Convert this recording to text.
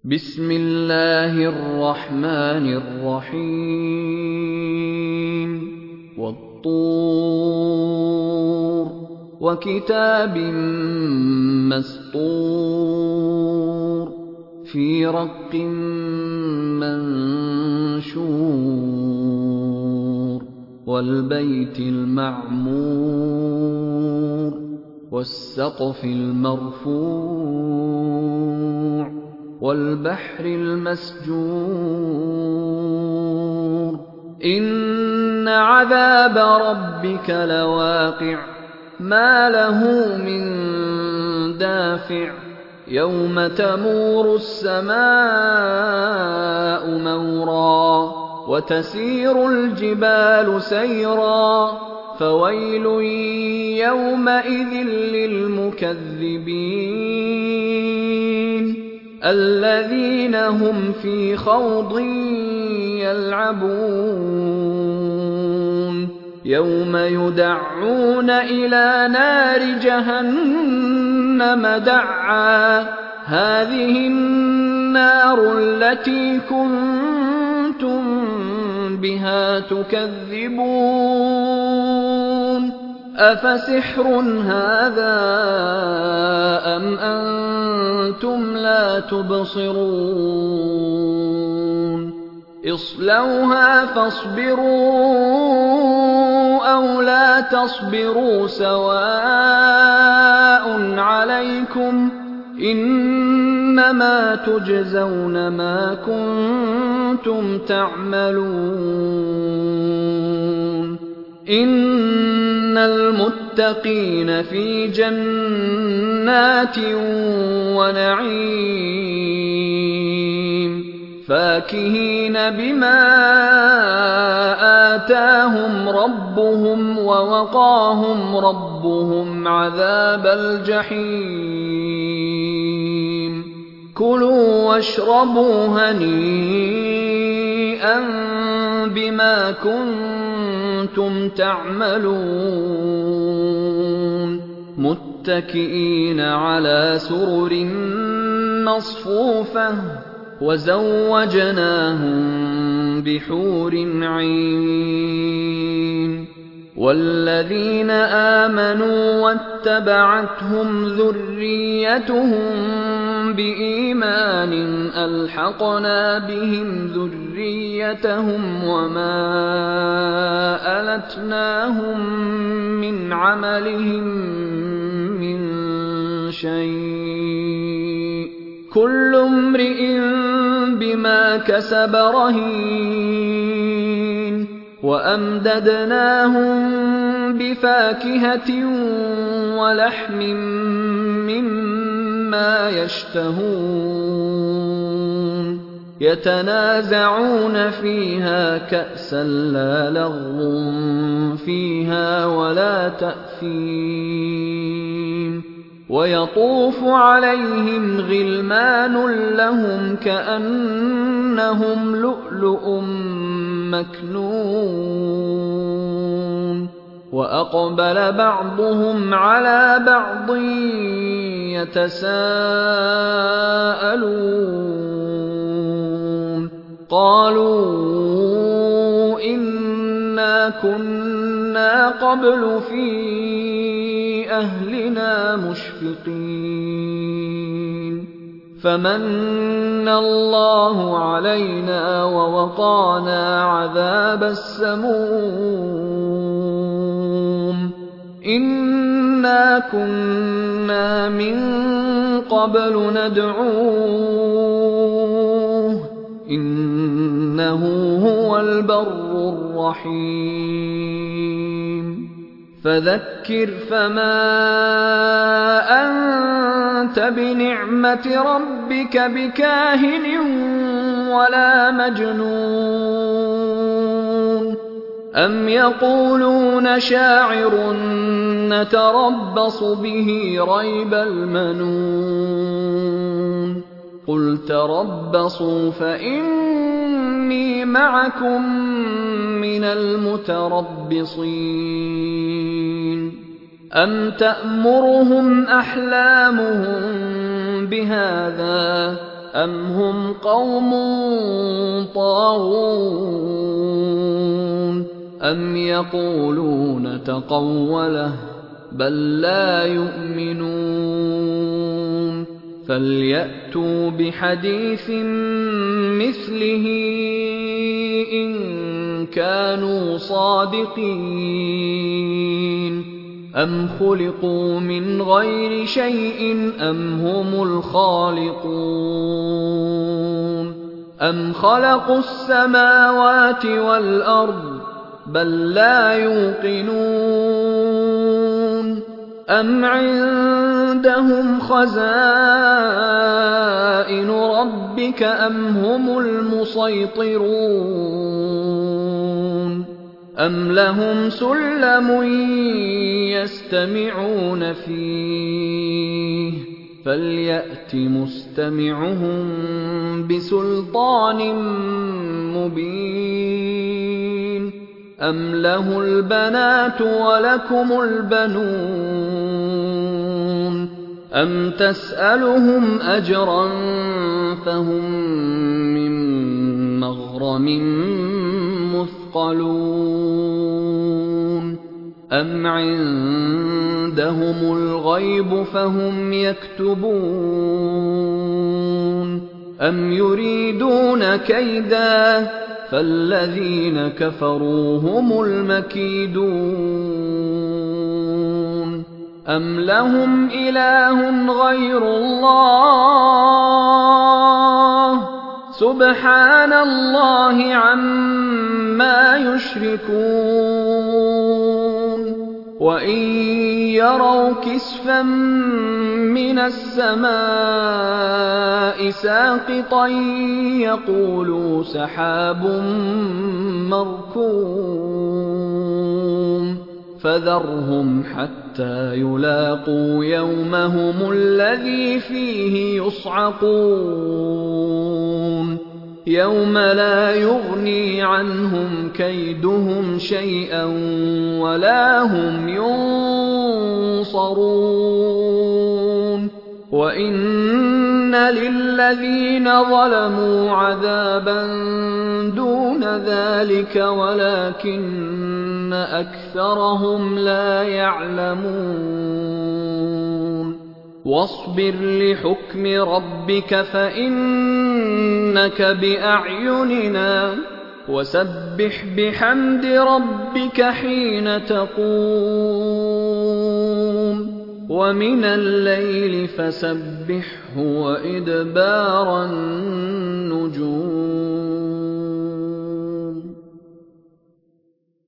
بسم الله الرحمن الرحيم والطور وكتاب مسطور في رق منشور والبيت المعمور والسقف المرفوع والبحر المسجور إن عذاب ربك لواقع ما له من دافع يوم تمور السماء مورا وتسير الجبال سيرا فويل يومئذ للمكذبين الذين هم في خوض يلعبون يوم يدعون إلى نار جهنم دعا هذه النار التي كنتم بها تكذبون أفسحر هذا أم أنتم لا تبصرون اصلوها فاصبروا أو لا تصبروا سواء عليكم إنما تجزون ما كنتم تعملون إن المتقين في جنات ونعيم فاكهين بما آتاهم ربهم ووقاهم ربهم عذاب الجحيم كلوا واشربوا هنيئا بما كنتم تعملون متكئين على سرر مصفوفة وزوجناهم بحور عين والذين آمنوا واتبعتهم ذريتهم بإيمان ألحقنا بهم ذريتهم وما ألتناهم من عملهم من شيء كل امرئ بما كسب رهين وأمددناهم بفاكهة ولحم مما يشتهون يتنازعون فيها كأسا لا لغو فيها ولا تأثيم ويطوف عليهم غلمان لهم كأنهم لؤلؤ مكنون وأقبل بعضهم على بعض يتساءلون قالوا إنا كنا قبل في أهلنا مشفقين فمن الله علينا ووقانا عذاب السموم إنا كنا من قبل ندعوه إنه هو البر الرحيم فذكر فما أنت بنعمة ربك بكاهن ولا مجنون أم يقولون شاعر نتربص به ريب المنون قل تربصوا فإني معكم من المتربصين أم تأمرهم أحلامهم بهذا أَمْ هُمْ قَوْمٌ طَاغُونَ أَمْ يَقُولُونَ تَقَوَّلَهُ بَل لَّا يُؤْمِنُونَ فَلْيَأْتُوا بِحَدِيثٍ مِّثْلِهِ إِن كَانُوا صَادِقِينَ أَمْ خُلِقُوا مِنْ غَيْرِ شَيْءٍ أَمْ هُمُ الْخَالِقُونَ أَمْ خَلَقُوا السَّمَاوَاتِ وَالْأَرْضَ بَل لَّا يُوقِنُونَ أَمْ عِندَهُمْ خَزَائِنُ رَبِّكَ أَمْ هُمُ الْمُصَيْطِرُونَ أَمْ لَهُمْ سُلَّمٌ يَسْتَمِعُونَ فِيهِ فَلْيَأْتِ مُسْتَمِعُهُم بِسُلْطَانٍ مُّبِينٍ أَمْ لَهُ الْبَنَاتُ وَلَكُمُ الْبَنُونَ أَمْ تَسْأَلُهُمْ أَجْرًا فَهُم مِّن مَّغْرَمٍ مثقلون أم عندهم الغيب فهم يكتبون أم يريدون كيدا فالذين كفروا هم المكيدون أم لهم إله غير الله سبحان الله عما يشركون وإن يروا كسفا من السماء ساقطا يقولوا سحاب مركوم فذرهم حتى يلاقوا يومهم الذي فيه يصعقون يوم لا يغني عنهم كيدهم شيئا ولا هم ينصرون وإن للذين ظلموا عذابا دون ذلك ولكن أكثرهم لا يعلمون واصبر لحكم ربك فإنك بأعيننا وسبح بحمد ربك حين تقوم ومن الليل فسبحه وإدبار النجوم